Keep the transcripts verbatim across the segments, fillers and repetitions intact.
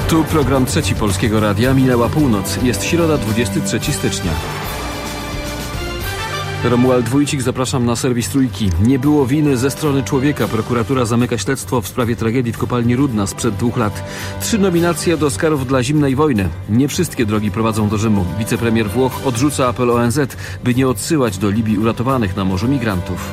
Tu program Trzeci Polskiego Radia. Minęła północ. Jest środa, dwudziestego trzeciego stycznia. Romuald Wójcik, zapraszam na serwis Trójki. Nie było winy ze strony człowieka. Prokuratura zamyka śledztwo w sprawie tragedii w kopalni Rudna sprzed dwóch lat. Trzy nominacje do Oscarów dla zimnej wojny. Nie wszystkie drogi prowadzą do Rzymu. Wicepremier Włoch odrzuca apel O N Z, by nie odsyłać do Libii uratowanych na morzu migrantów.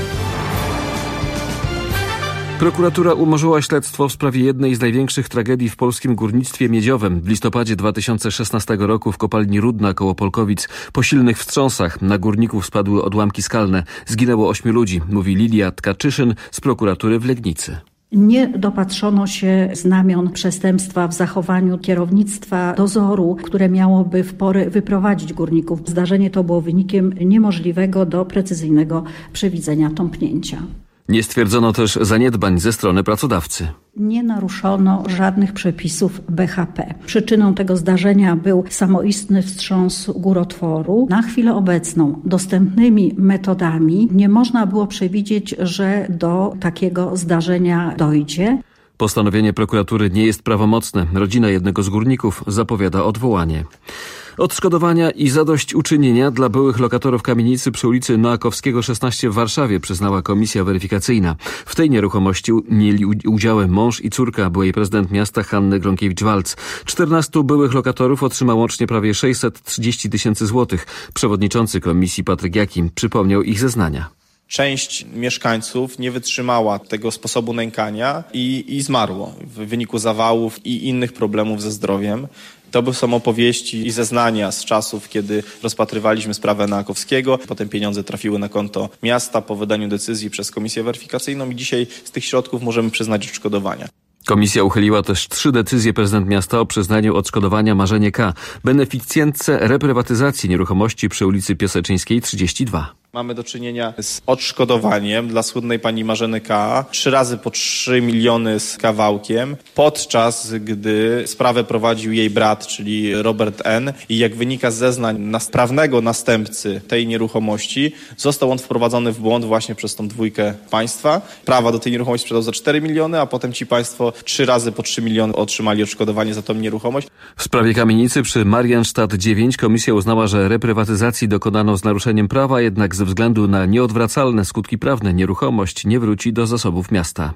Prokuratura umorzyła śledztwo w sprawie jednej z największych tragedii w polskim górnictwie miedziowym. W listopadzie dwa tysiące szesnastego roku w kopalni Rudna koło Polkowic po silnych wstrząsach na górników spadły odłamki skalne. Zginęło ośmiu ludzi, mówi Lilia Tkaczyszyn z prokuratury w Legnicy. Nie dopatrzono się znamion przestępstwa w zachowaniu kierownictwa dozoru, które miałoby w porę wyprowadzić górników. Zdarzenie to było wynikiem niemożliwego do precyzyjnego przewidzenia tąpnięcia. Nie stwierdzono też zaniedbań ze strony pracodawcy. Nie naruszono żadnych przepisów B H P. Przyczyną tego zdarzenia był samoistny wstrząs górotworu. Na chwilę obecną dostępnymi metodami nie można było przewidzieć, że do takiego zdarzenia dojdzie. Postanowienie prokuratury nie jest prawomocne. Rodzina jednego z górników zapowiada odwołanie. Odszkodowania i zadośćuczynienia dla byłych lokatorów kamienicy przy ulicy Noakowskiego szesnaście w Warszawie przyznała komisja weryfikacyjna. W tej nieruchomości mieli udziały mąż i córka byłej prezydent miasta Hanny Gronkiewicz-Waltz. czternastu byłych lokatorów otrzyma łącznie prawie sześćset trzydzieści tysięcy złotych. Przewodniczący komisji Patryk Jakim przypomniał ich zeznania. Część mieszkańców nie wytrzymała tego sposobu nękania i, i zmarło w wyniku zawałów i innych problemów ze zdrowiem. To są opowieści i zeznania z czasów, kiedy rozpatrywaliśmy sprawę Noakowskiego. Potem pieniądze trafiły na konto miasta po wydaniu decyzji przez komisję weryfikacyjną i dzisiaj z tych środków możemy przyznać odszkodowania. Komisja uchyliła też trzy decyzje prezydent miasta o przyznaniu odszkodowania Marzenie K., beneficjentce reprywatyzacji nieruchomości przy ulicy Piaseczyńskiej trzydzieści dwa. Mamy do czynienia z odszkodowaniem dla słynnej pani Marzeny K. Trzy razy po trzy miliony z kawałkiem, podczas gdy sprawę prowadził jej brat, czyli Robert N. I jak wynika z zeznań nas, prawnego następcy tej nieruchomości, został on wprowadzony w błąd właśnie przez tą dwójkę państwa. Prawa do tej nieruchomości sprzedał za cztery miliony, a potem ci państwo trzy razy po trzy miliony otrzymali odszkodowanie za tą nieruchomość. W sprawie kamienicy przy Marienstadt dziewięć komisja uznała, że reprywatyzacji dokonano z naruszeniem prawa, jednak ze względu na nieodwracalne skutki prawne nieruchomość nie wróci do zasobów miasta.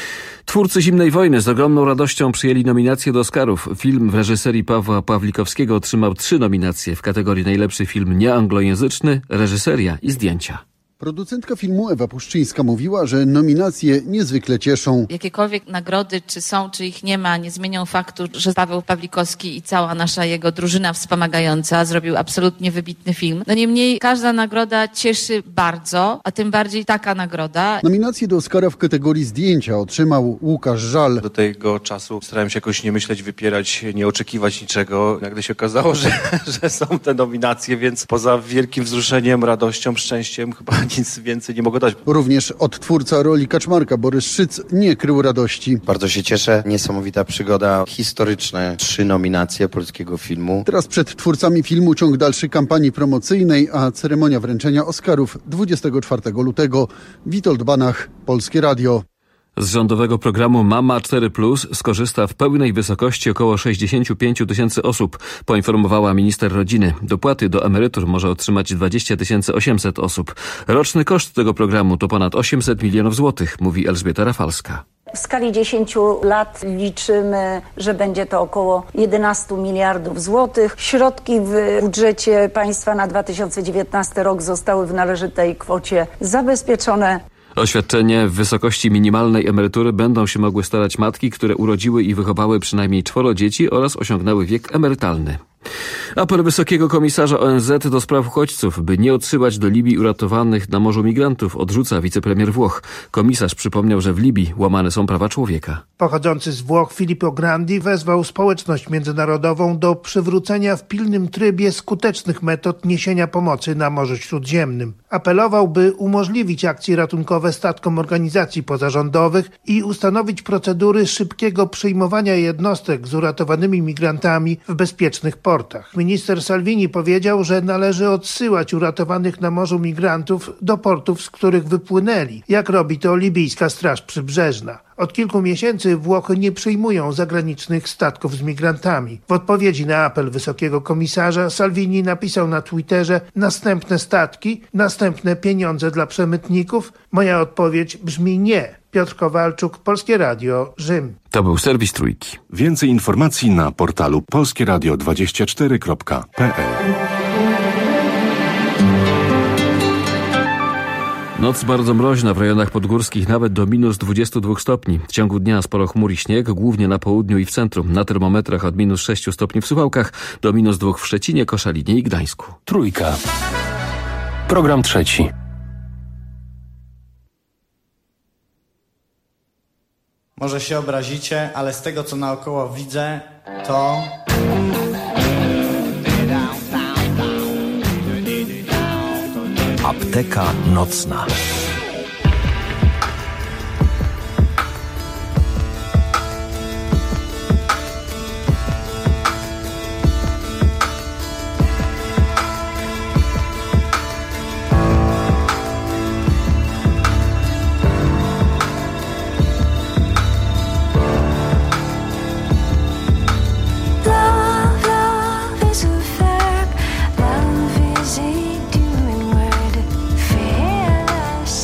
Twórcy Zimnej Wojny z ogromną radością przyjęli nominację do Oscarów. Film w reżyserii Pawła Pawlikowskiego otrzymał trzy nominacje w kategorii najlepszy film nieanglojęzyczny, reżyseria i zdjęcia. Producentka filmu Ewa Puszczyńska mówiła, że nominacje niezwykle cieszą. Jakiekolwiek nagrody, czy są, czy ich nie ma, nie zmienią faktu, że Paweł Pawlikowski i cała nasza jego drużyna wspomagająca zrobił absolutnie wybitny film. No niemniej każda nagroda cieszy bardzo, a tym bardziej taka nagroda. Nominację do Oscara w kategorii zdjęcia otrzymał Łukasz Żal. Do tego czasu starałem się jakoś nie myśleć, wypierać, nie oczekiwać niczego. Nagle się okazało, że, że są te nominacje, więc poza wielkim wzruszeniem, radością, szczęściem chyba nic więcej nie mogę dać. Również odtwórca roli Kaczmarka Borys Szyc nie krył radości. Bardzo się cieszę. Niesamowita przygoda, historyczne trzy nominacje polskiego filmu. Teraz przed twórcami filmu ciąg dalszy kampanii promocyjnej, a ceremonia wręczenia Oscarów dwudziestego czwartego lutego. Witold Banach, Polskie Radio. Z rządowego programu Mama cztery plus skorzysta w pełnej wysokości około sześćdziesiąt pięć tysięcy osób, poinformowała minister rodziny. Dopłaty do emerytur może otrzymać dwadzieścia tysięcy osiemset osób. Roczny koszt tego programu to ponad osiemset milionów złotych, mówi Elżbieta Rafalska. W skali dziesięciu lat liczymy, że będzie to około jedenaście miliardów złotych. Środki w budżecie państwa na dwa tysiące dziewiętnasty rok zostały w należytej kwocie zabezpieczone. O świadczenie w wysokości minimalnej emerytury będą się mogły starać matki, które urodziły i wychowały przynajmniej czworo dzieci oraz osiągnęły wiek emerytalny. Apel Wysokiego Komisarza O N Z do spraw uchodźców, by nie odsyłać do Libii uratowanych na morzu migrantów, odrzuca wicepremier Włoch. Komisarz przypomniał, że w Libii łamane są prawa człowieka. Pochodzący z Włoch Filippo Grandi wezwał społeczność międzynarodową do przywrócenia w pilnym trybie skutecznych metod niesienia pomocy na Morzu Śródziemnym. Apelował, by umożliwić akcje ratunkowe statkom organizacji pozarządowych i ustanowić procedury szybkiego przyjmowania jednostek z uratowanymi migrantami w bezpiecznych portach. Minister Salvini powiedział, że należy odsyłać uratowanych na morzu migrantów do portów, z których wypłynęli, jak robi to libijska Straż Przybrzeżna. Od kilku miesięcy Włochy nie przyjmują zagranicznych statków z migrantami. W odpowiedzi na apel wysokiego komisarza Salvini napisał na Twitterze: następne statki, następne pieniądze dla przemytników. Moja odpowiedź brzmi nie. Piotr Kowalczuk, Polskie Radio, Rzym. To był serwis Trójki. Więcej informacji na portalu polskie radio dwadzieścia cztery kropka p l. Noc bardzo mroźna, w rejonach podgórskich nawet do minus dwudziestu dwóch stopni. W ciągu dnia sporo chmur i śnieg, głównie na południu i w centrum. Na termometrach od minus sześciu stopni w Suwałkach do minus dwóch w Szczecinie, Koszalinie i Gdańsku. Trójka. Program trzeci. Może się obrazicie, ale z tego, co naokoło widzę, to... Apteka nocna. Love is a doing word, fearless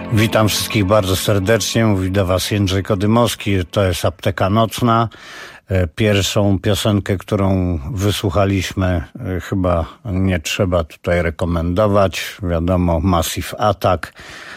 Witam wszystkich bardzo serdecznie. Mówi do Was Jędrzej Kodymowski. To jest Apteka Nocna. Pierwszą piosenkę, którą wysłuchaliśmy, chyba nie trzeba tutaj rekomendować. Wiadomo, Massive Attack.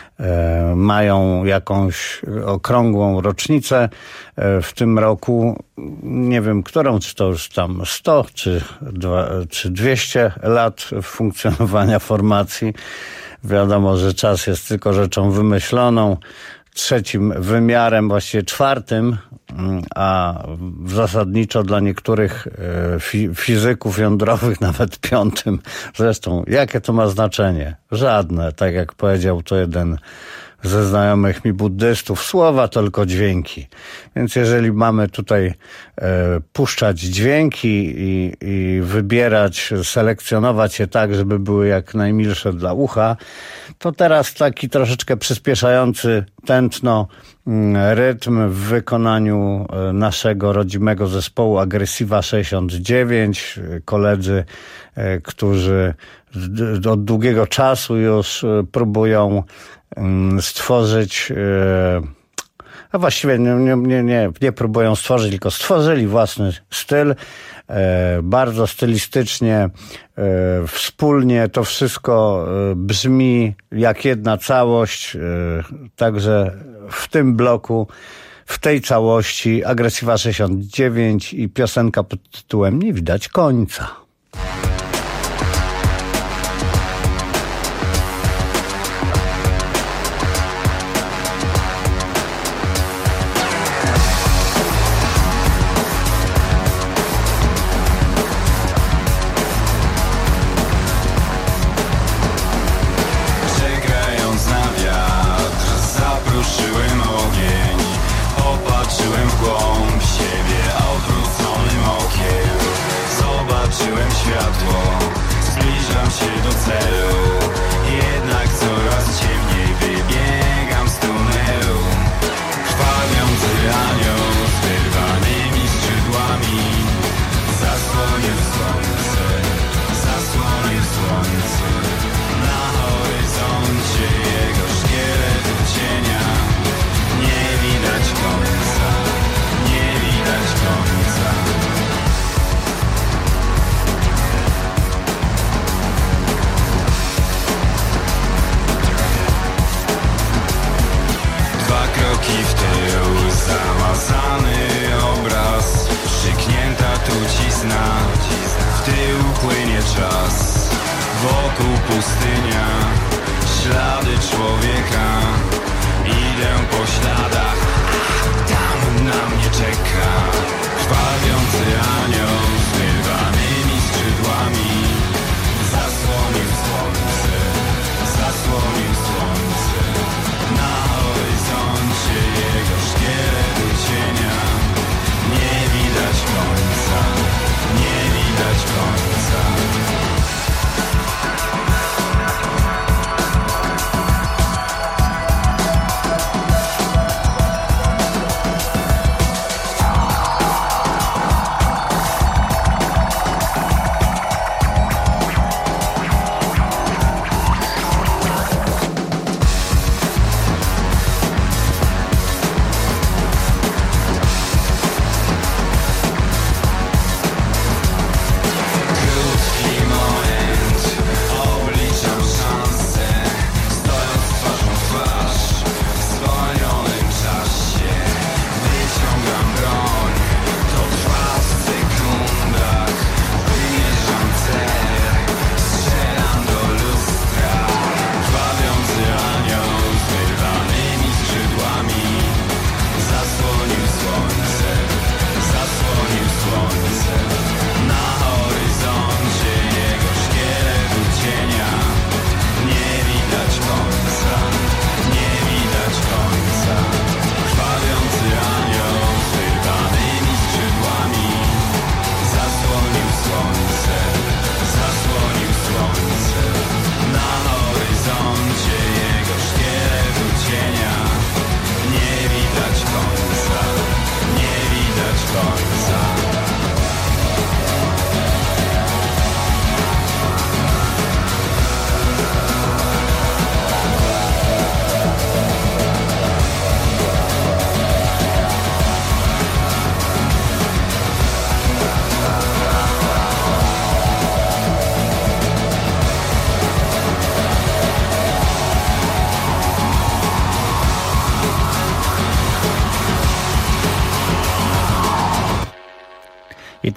Mają jakąś okrągłą rocznicę w tym roku. Nie wiem, którą, czy to już tam sto, czy, dwa, czy dwieście lat funkcjonowania formacji. Wiadomo, że czas jest tylko rzeczą wymyśloną. Trzecim wymiarem, właściwie czwartym, a zasadniczo dla niektórych fi- fizyków jądrowych nawet piątym. Zresztą, jakie to ma znaczenie? Żadne. Tak jak powiedział to jeden ze znajomych mi buddystów, słowa to tylko dźwięki. Więc jeżeli mamy tutaj e, puszczać dźwięki i, i wybierać, selekcjonować je tak, żeby były jak najmilsze dla ucha, to teraz taki troszeczkę przyspieszający tętno rytm w wykonaniu naszego rodzimego zespołu Aggressiva sześćdziesiąt dziewięć. Koledzy, którzy od długiego czasu już próbują stworzyć, a właściwie nie, nie, nie, nie próbują stworzyć, tylko stworzyli własny styl. Bardzo stylistycznie, wspólnie to wszystko brzmi jak jedna całość. Także w tym bloku, w tej całości Aggressiva sześćdziesiąt dziewięć i piosenka pod tytułem Nie widać końca. Nie widać końca.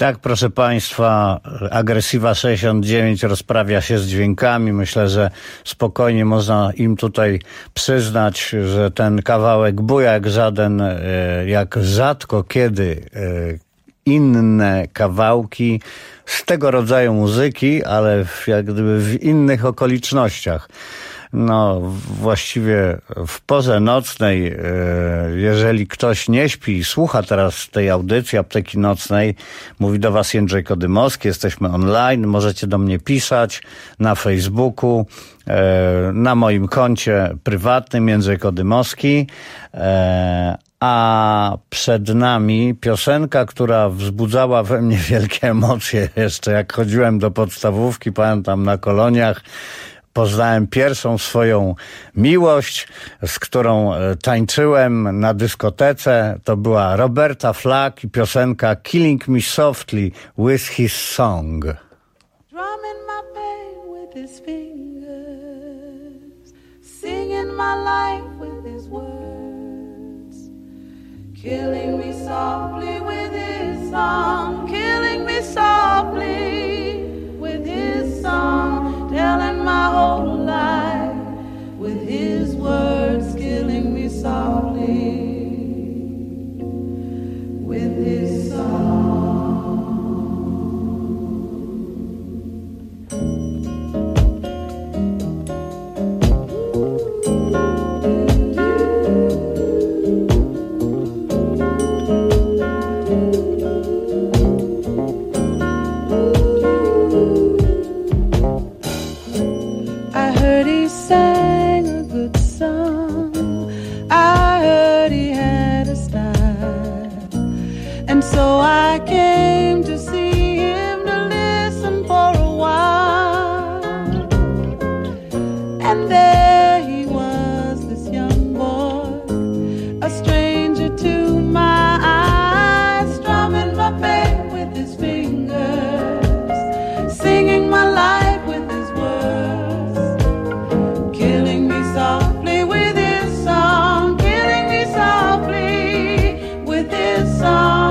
tak, proszę Państwa, Agresywa sześćdziesiąt dziewięć rozprawia się z dźwiękami. Myślę, że spokojnie można im tutaj przyznać, że ten kawałek buja jak żaden, jak rzadko kiedy inne kawałki z tego rodzaju muzyki, ale w, jak gdyby w innych okolicznościach. No, właściwie w porze nocnej, jeżeli ktoś nie śpi i słucha teraz tej audycji Apteki Nocnej, mówi do Was Jędrzej Kodymowski, jesteśmy online, możecie do mnie pisać na Facebooku, na moim koncie prywatnym Jędrzej Kodymowski, a przed nami piosenka, która wzbudzała we mnie wielkie emocje jeszcze jak chodziłem do podstawówki, pamiętam na koloniach, poznałem pierwszą swoją miłość, z którą tańczyłem na dyskotece. To była Roberta Flack i piosenka Killing Me Softly with His Song. Drumming my pain with his fingers, singing my life with his words, killing me softly with his song, killing me softly with his song, telling my whole life with his words, killing me softly with his song. So I came to see him to listen for a while, and there he was, this young boy, a stranger to my eyes, strumming my pain with his fingers, singing my life with his words, killing me softly with his song, killing me softly with his song.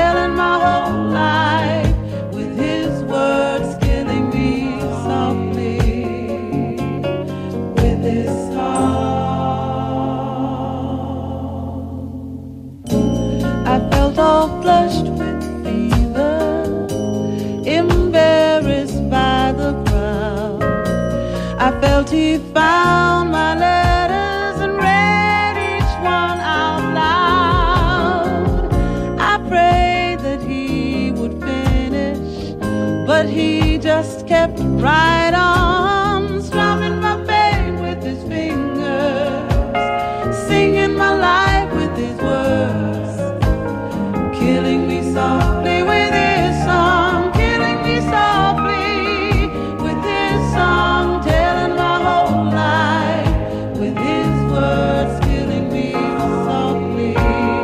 All flushed with fever, embarrassed by the crowd. I felt he found my letters and read each one out loud. I prayed that he would finish, but he just kept right on, strumming my pain with his fingers, singing my life with his words, killing me softly with his song, killing me softly with his song, telling my whole life with his words, killing me softly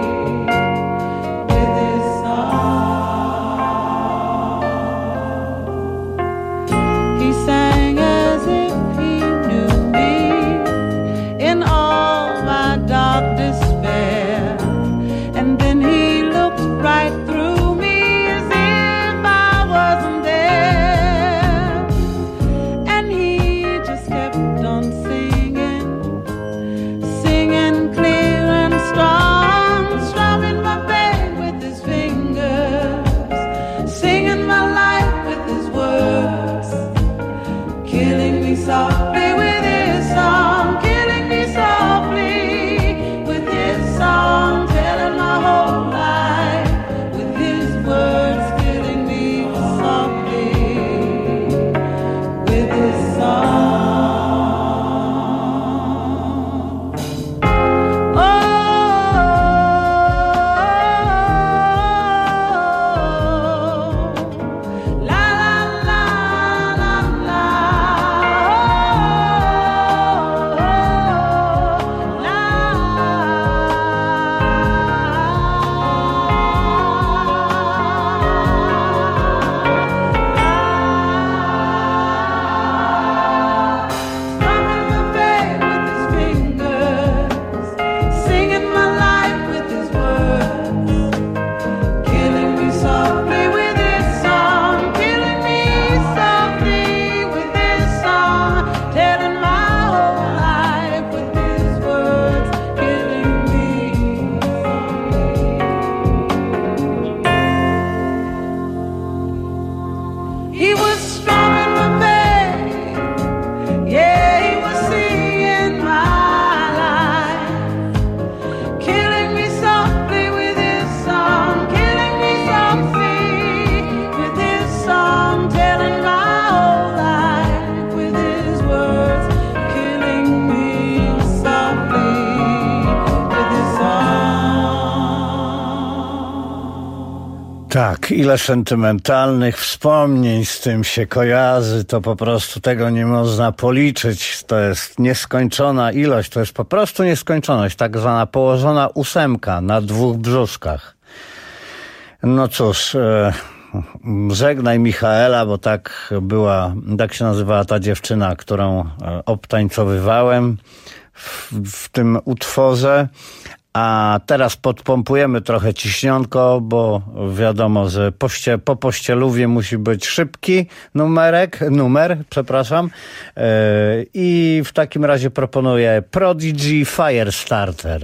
with his song. He Tak, ile sentymentalnych wspomnień z tym się kojarzy, to po prostu tego nie można policzyć. To jest nieskończona ilość, to jest po prostu nieskończoność, tak zwana położona ósemka na dwóch brzuszkach. No cóż, e, żegnaj Michaela, bo tak była, tak się nazywała ta dziewczyna, którą obtańcowywałem w, w tym utworze. A teraz podpompujemy trochę ciśnionko, bo wiadomo, że poście, po pościelówie musi być szybki numerek, numer, przepraszam. Yy, I w takim razie proponuję Prodigy Firestarter.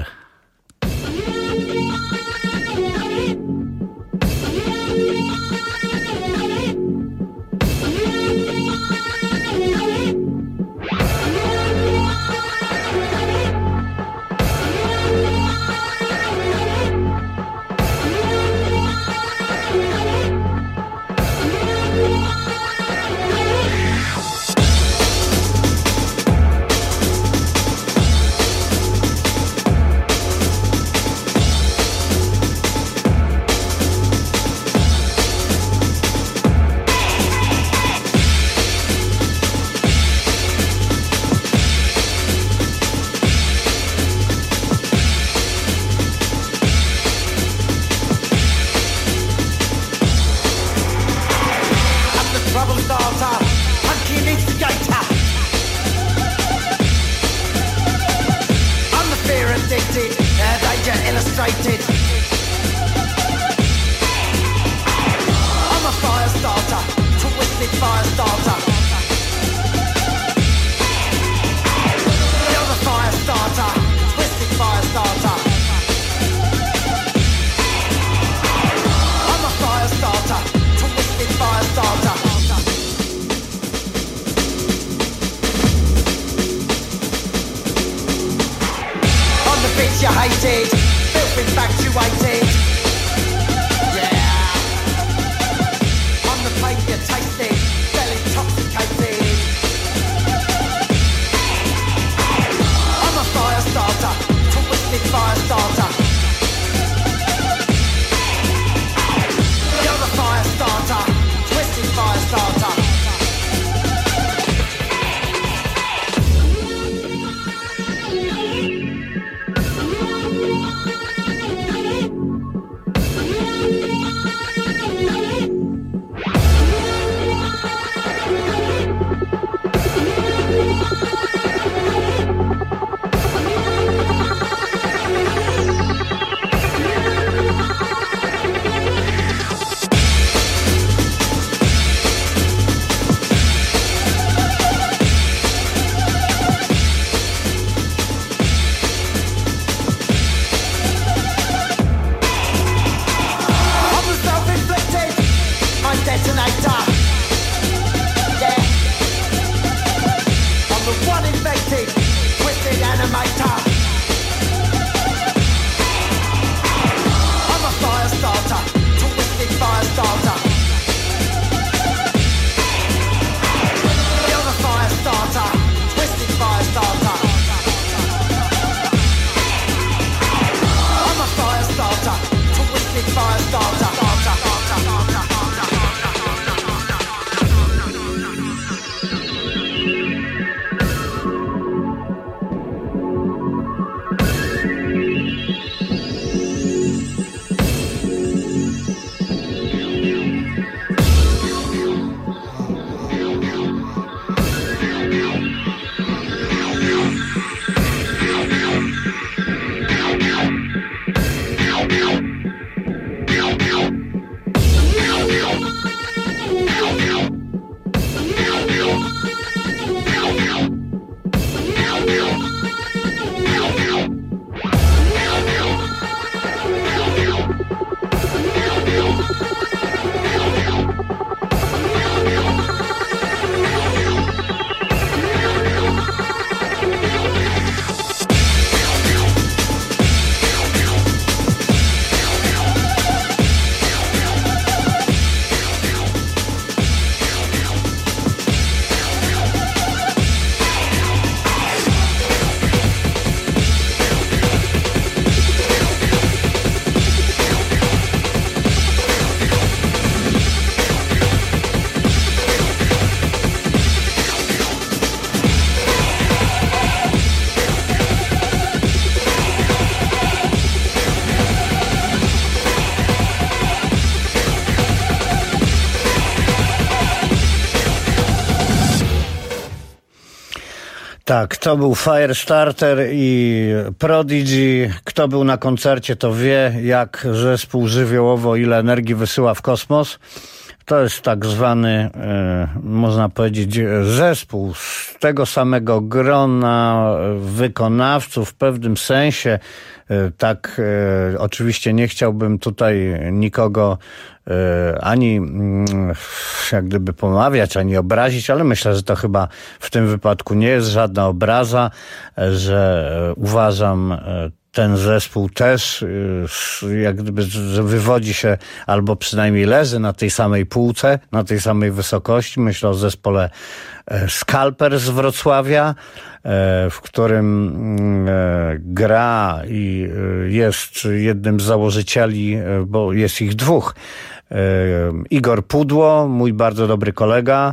Tak, to był Firestarter i Prodigy. Kto był na koncercie, to wie, jak zespół żywiołowo ile energii wysyła w kosmos. To jest tak zwany, e, można powiedzieć, zespół z tego samego grona wykonawców w pewnym sensie. E, tak, e, oczywiście nie chciałbym tutaj nikogo e, ani mm, jak gdyby pomawiać, ani obrazić, ale myślę, że to chyba w tym wypadku nie jest żadna obraza, e, że e, uważam e, ten zespół też jak gdyby, że wywodzi się albo przynajmniej leży na tej samej półce, na tej samej wysokości. Myślę o zespole Skalper z Wrocławia, w którym gra i jest jednym z założycieli, bo jest ich dwóch. Igor Pudło, mój bardzo dobry kolega,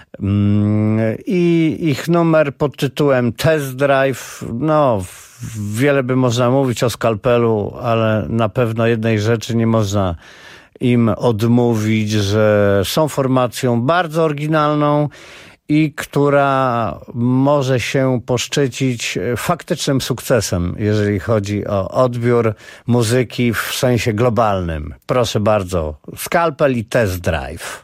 i ich numer pod tytułem Test Drive. No, wiele by można mówić o Skalpelu, ale na pewno jednej rzeczy nie można im odmówić, że są formacją bardzo oryginalną i która może się poszczycić faktycznym sukcesem, jeżeli chodzi o odbiór muzyki w sensie globalnym. Proszę bardzo, Skalpel i Test Drive.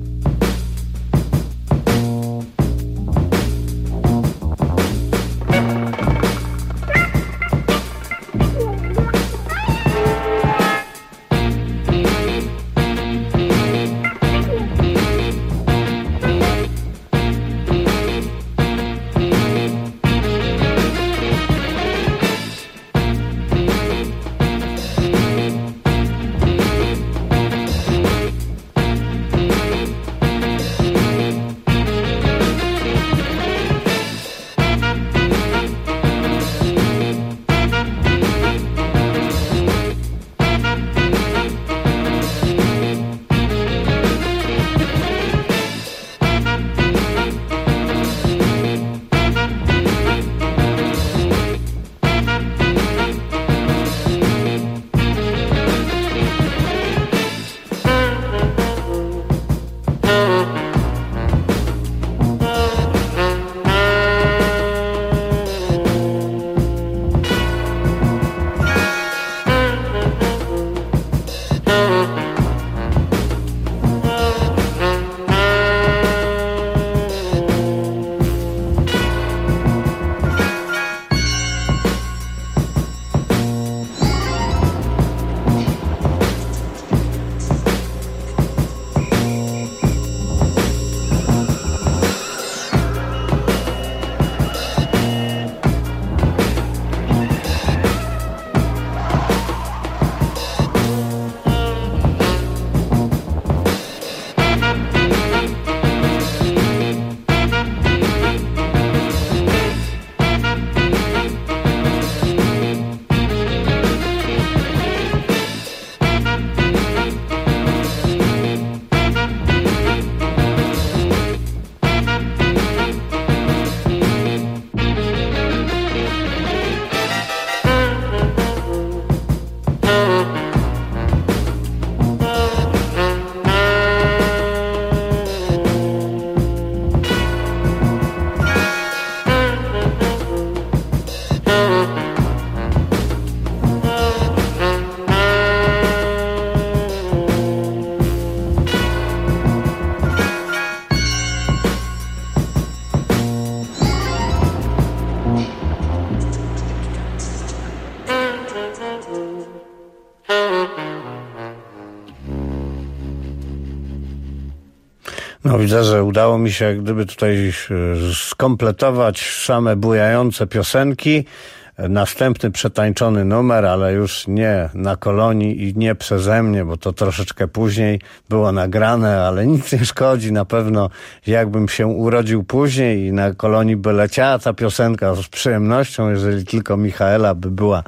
No widzę, że udało mi się jak gdyby tutaj skompletować same bujające piosenki. Następny przetańczony numer, ale już nie na Kolonii i nie przeze mnie, bo to troszeczkę później było nagrane, ale nic nie szkodzi. Na pewno jakbym się urodził później i na Kolonii by leciała ta piosenka z przyjemnością, jeżeli tylko Michaela by była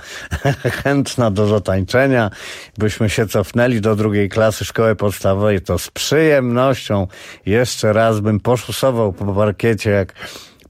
chętna do zatańczenia, byśmy się cofnęli do drugiej klasy szkoły podstawowej, to z przyjemnością jeszcze raz bym poszusował po parkiecie jak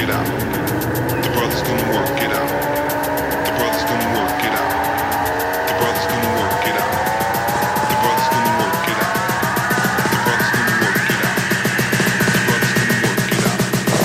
it out. The brother's gonna work it out. The brother's gonna work it out. The brother's gonna work it out. The brother's gonna work it out. The brother's gonna work it out. The brother's gonna work it out.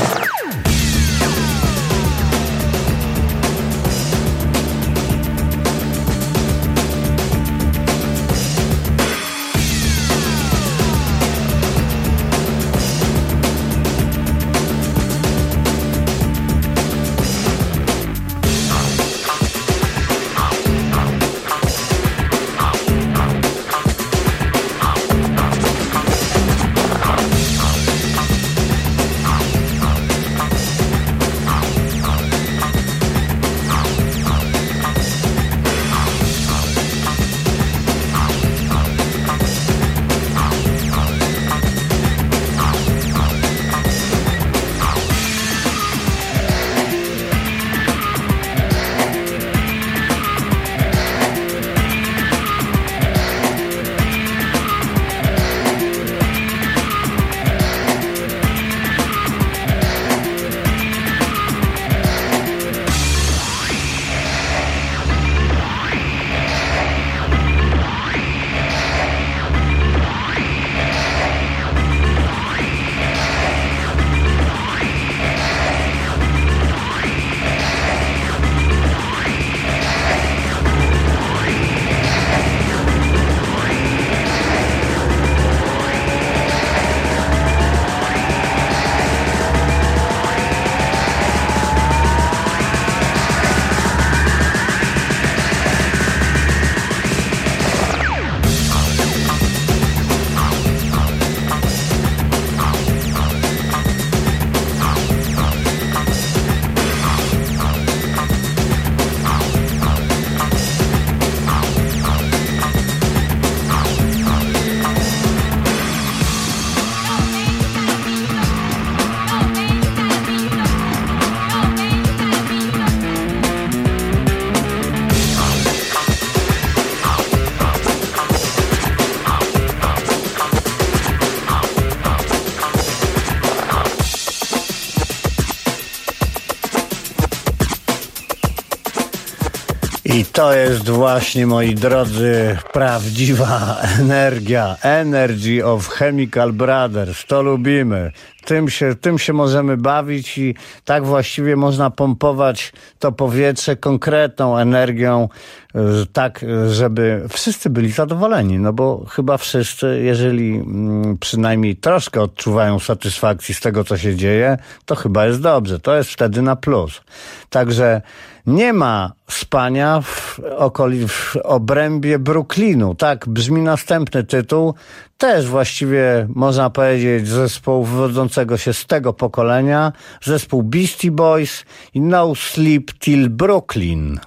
I to jest właśnie, moi drodzy, prawdziwa energia. Energy of Chemical Brothers. To lubimy. Tym się, tym się możemy bawić i tak właściwie można pompować to powietrze konkretną energią, tak, żeby wszyscy byli zadowoleni. No bo chyba wszyscy, jeżeli przynajmniej troszkę odczuwają satysfakcji z tego, co się dzieje, to chyba jest dobrze. To jest wtedy na plus. Także nie ma spania w, okoli, w obrębie Brooklynu. Tak brzmi następny tytuł. Też właściwie można powiedzieć zespołu wywodzącego się z tego pokolenia. Zespół Beastie Boys i No Sleep Till Brooklyn.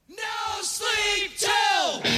No sleep till.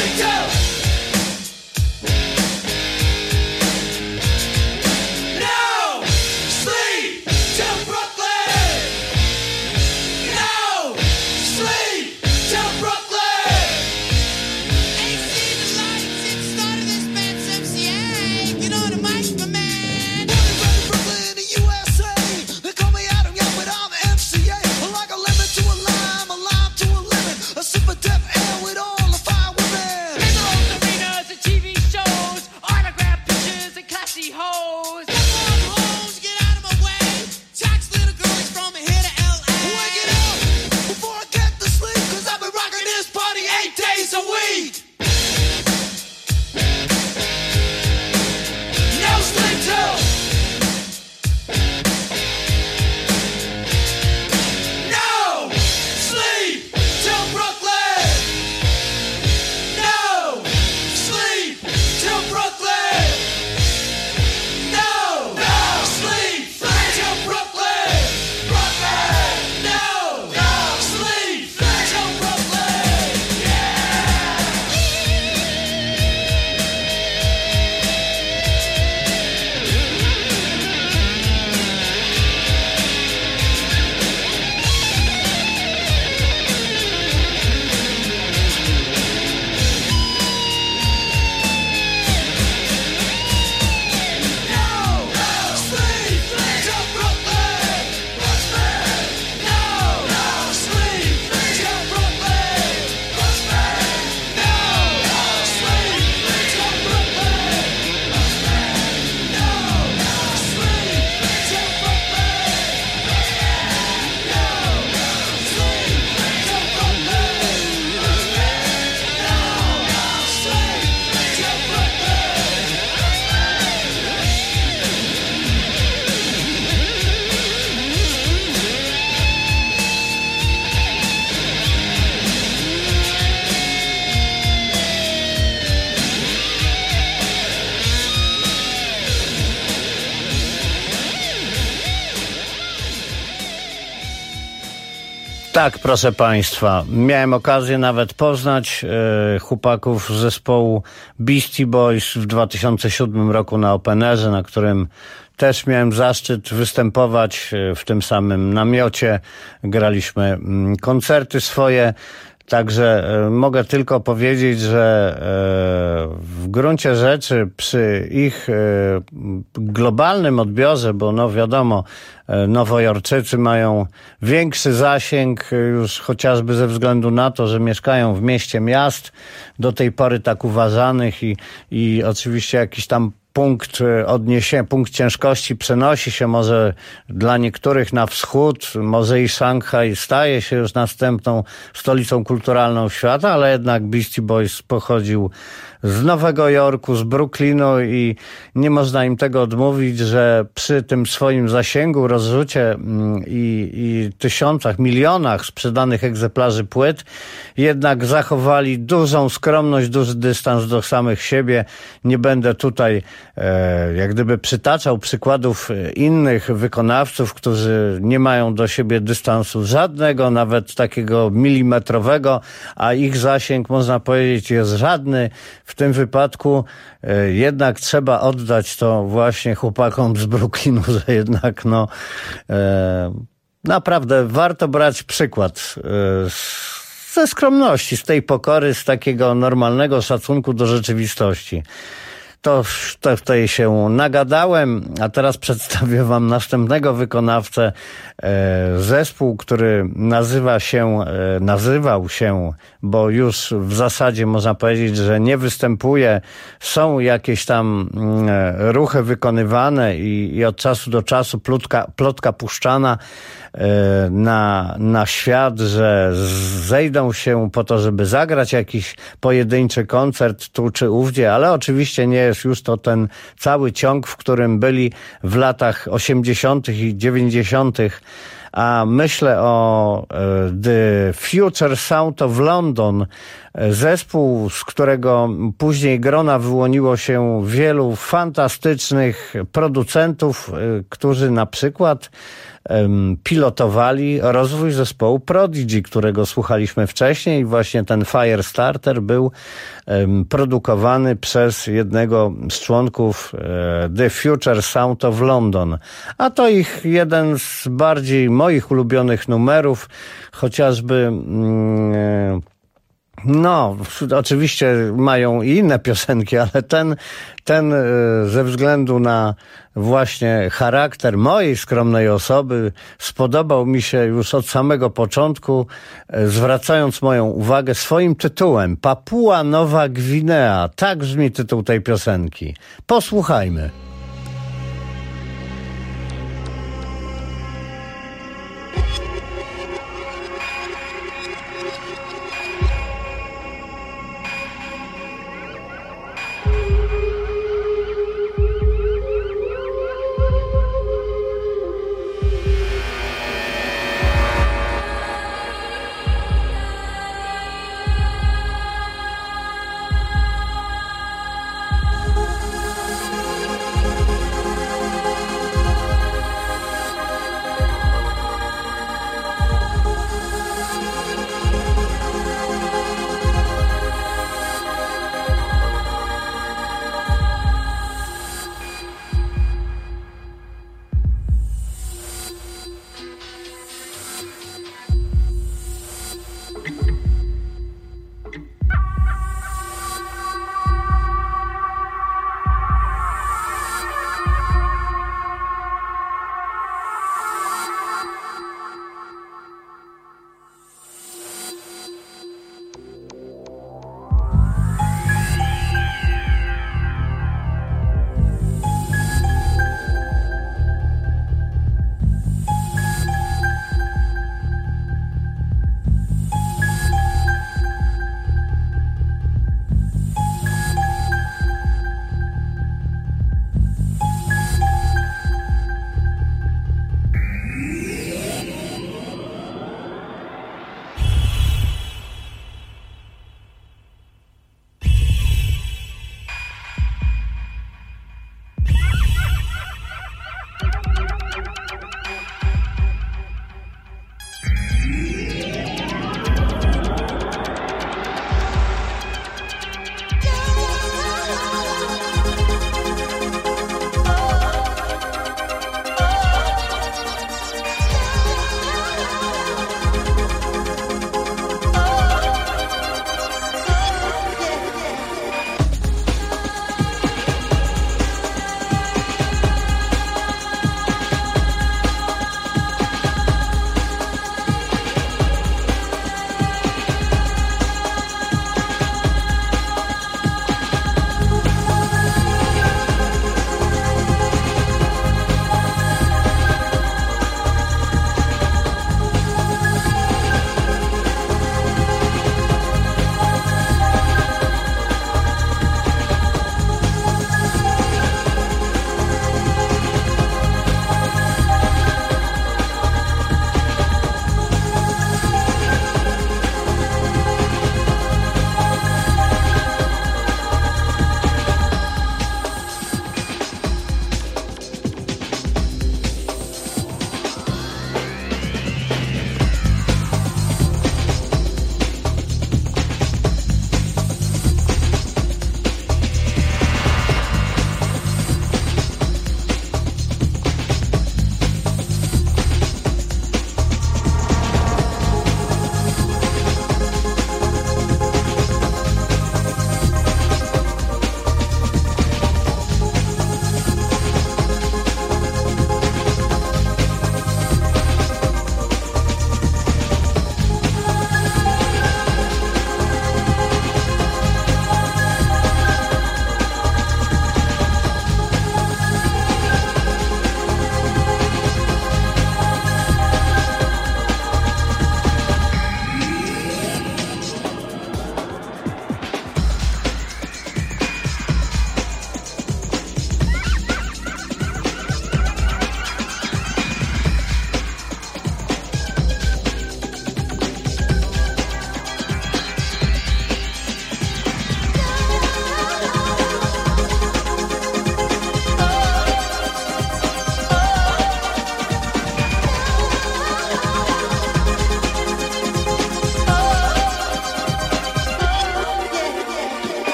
No! Tak, proszę Państwa, miałem okazję nawet poznać e, chłopaków z zespołu Beastie Boys w dwa tysiące siódmym roku na Openerze, na którym też miałem zaszczyt występować w tym samym namiocie. Graliśmy mm, koncerty swoje. Także e, mogę tylko powiedzieć, że e, w gruncie rzeczy przy ich e, globalnym odbiorze, bo no wiadomo, e, Nowojorczycy mają większy zasięg e, już chociażby ze względu na to, że mieszkają w mieście miast, do tej pory tak uważanych i, i oczywiście jakiś tam punkt odniesienia, punkt ciężkości przenosi się może dla niektórych na wschód, może i Szanghaj staje się już następną stolicą kulturalną świata, ale jednak Beastie Boys pochodził z Nowego Jorku, z Brooklynu i nie można im tego odmówić, że przy tym swoim zasięgu, rozrzucie i, i tysiącach, milionach sprzedanych egzemplarzy płyt jednak zachowali dużą skromność, duży dystans do samych siebie. Nie będę tutaj e, jak gdyby przytaczał przykładów innych wykonawców, którzy nie mają do siebie dystansu żadnego, nawet takiego milimetrowego, a ich zasięg, można powiedzieć, jest żadny. W tym wypadku e, jednak trzeba oddać to właśnie chłopakom z Brooklynu, że jednak no e, naprawdę warto brać przykład e, ze skromności, z tej pokory, z takiego normalnego szacunku do rzeczywistości. To, to tutaj się nagadałem, a teraz przedstawię wam następnego wykonawcę. E, zespół, który nazywa się, e, nazywał się, bo już w zasadzie można powiedzieć, że nie występuje. Są jakieś tam e, ruchy wykonywane i, i od czasu do czasu plotka, plotka puszczana e, na, na świat, że zejdą się po to, żeby zagrać jakiś pojedynczy koncert tu czy ówdzie, ale oczywiście nie jest już to ten cały ciąg, w którym byli w latach osiemdziesiątych i dziewięćdziesiątych. A myślę o The Future Sound of London, zespół, z którego później grona wyłoniło się wielu fantastycznych producentów, którzy na przykład pilotowali rozwój zespołu Prodigy, którego słuchaliśmy wcześniej. Właśnie ten Firestarter był produkowany przez jednego z członków The Future Sound of London. A to ich jeden z bardziej moich ulubionych numerów, chociażby no, oczywiście mają i inne piosenki, ale ten, ten ze względu na właśnie charakter mojej skromnej osoby spodobał mi się już od samego początku, zwracając moją uwagę swoim tytułem. Papua Nowa Gwinea. Tak brzmi tytuł tej piosenki. Posłuchajmy.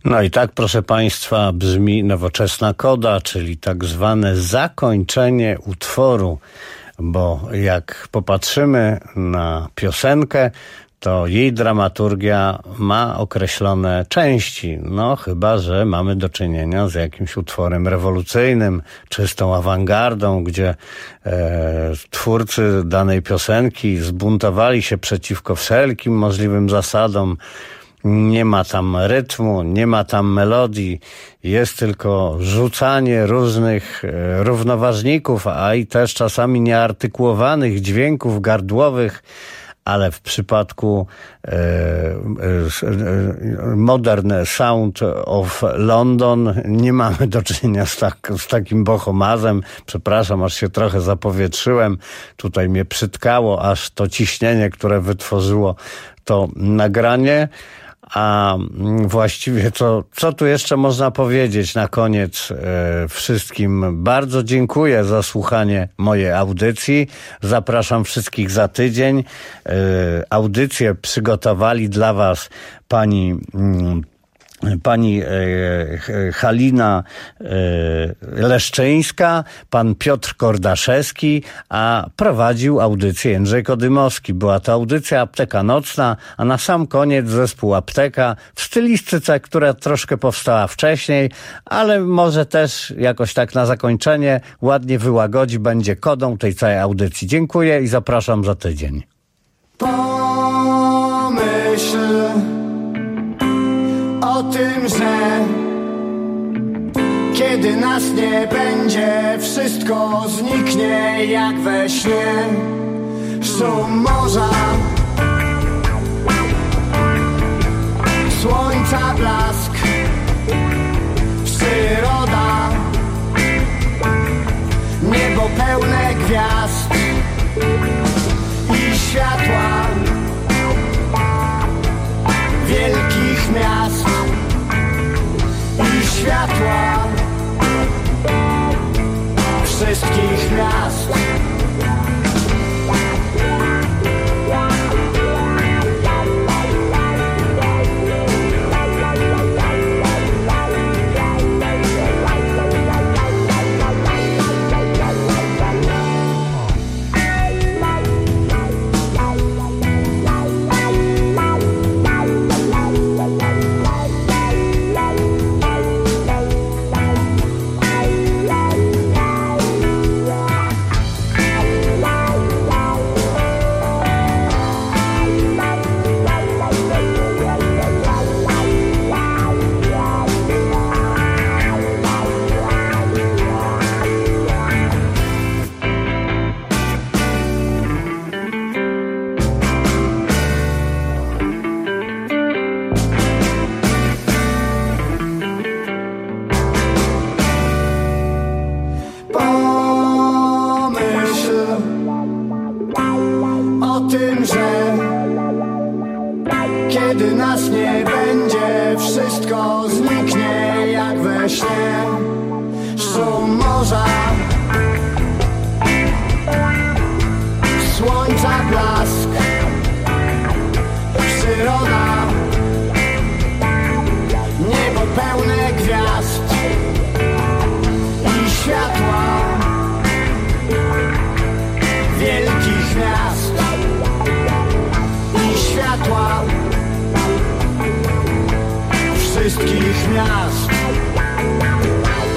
No i tak, proszę Państwa, brzmi nowoczesna koda, czyli tak zwane zakończenie utworu, bo jak popatrzymy na piosenkę, to jej dramaturgia ma określone części, no chyba że mamy do czynienia z jakimś utworem rewolucyjnym, czystą awangardą, gdzie e, twórcy danej piosenki zbuntowali się przeciwko wszelkim możliwym zasadom. Nie ma tam rytmu, nie ma tam melodii, jest tylko rzucanie różnych e, równoważników, a i też czasami nieartykułowanych dźwięków gardłowych, ale w przypadku e, e, Modern Sound of London nie mamy do czynienia z, tak, z takim bohomazem. Przepraszam, aż się trochę zapowietrzyłem. Tutaj mnie przytkało aż to ciśnienie, które wytworzyło to nagranie. A właściwie to, co tu jeszcze można powiedzieć na koniec e, wszystkim? Bardzo dziękuję za słuchanie mojej audycji. Zapraszam wszystkich za tydzień. E, audycję przygotowali dla Was pani... Mm, Pani e, Halina e, Leszczyńska, pan Piotr Kordaszewski, a prowadził audycję Jędrzej Kodymowski. Była to audycja Apteka Nocna, a na sam koniec zespół Apteka w stylistyce, która troszkę powstała wcześniej, ale może też jakoś tak na zakończenie ładnie wyłagodzi, będzie kodą tej całej audycji. Dziękuję i zapraszam za tydzień. Pomyśl o tym, że kiedy nas nie będzie, wszystko zniknie jak we śnie. Szum morza, słońca blask, przyroda, niebo pełne gwiazd i światła wielkich miast i światła wszystkich miast. Kiedy nas nie będzie, wszystko zniknie jak we śnie. Szum morza, słońca blask, przyroda, niebo pełne gwiazd i światła wielkich miast i światła wszystkich miast.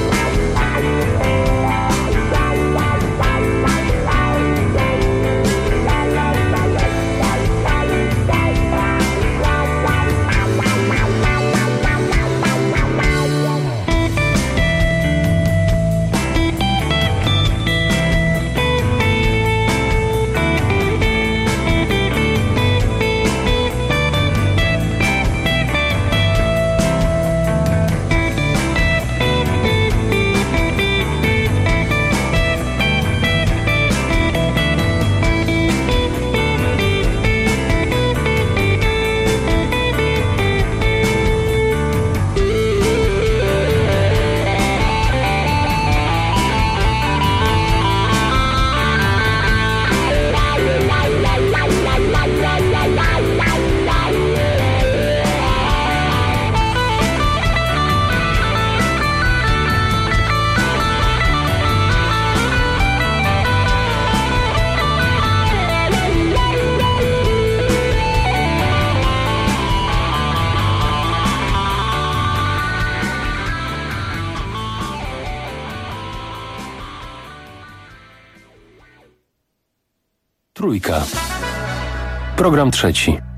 Trójka. Program trzeci.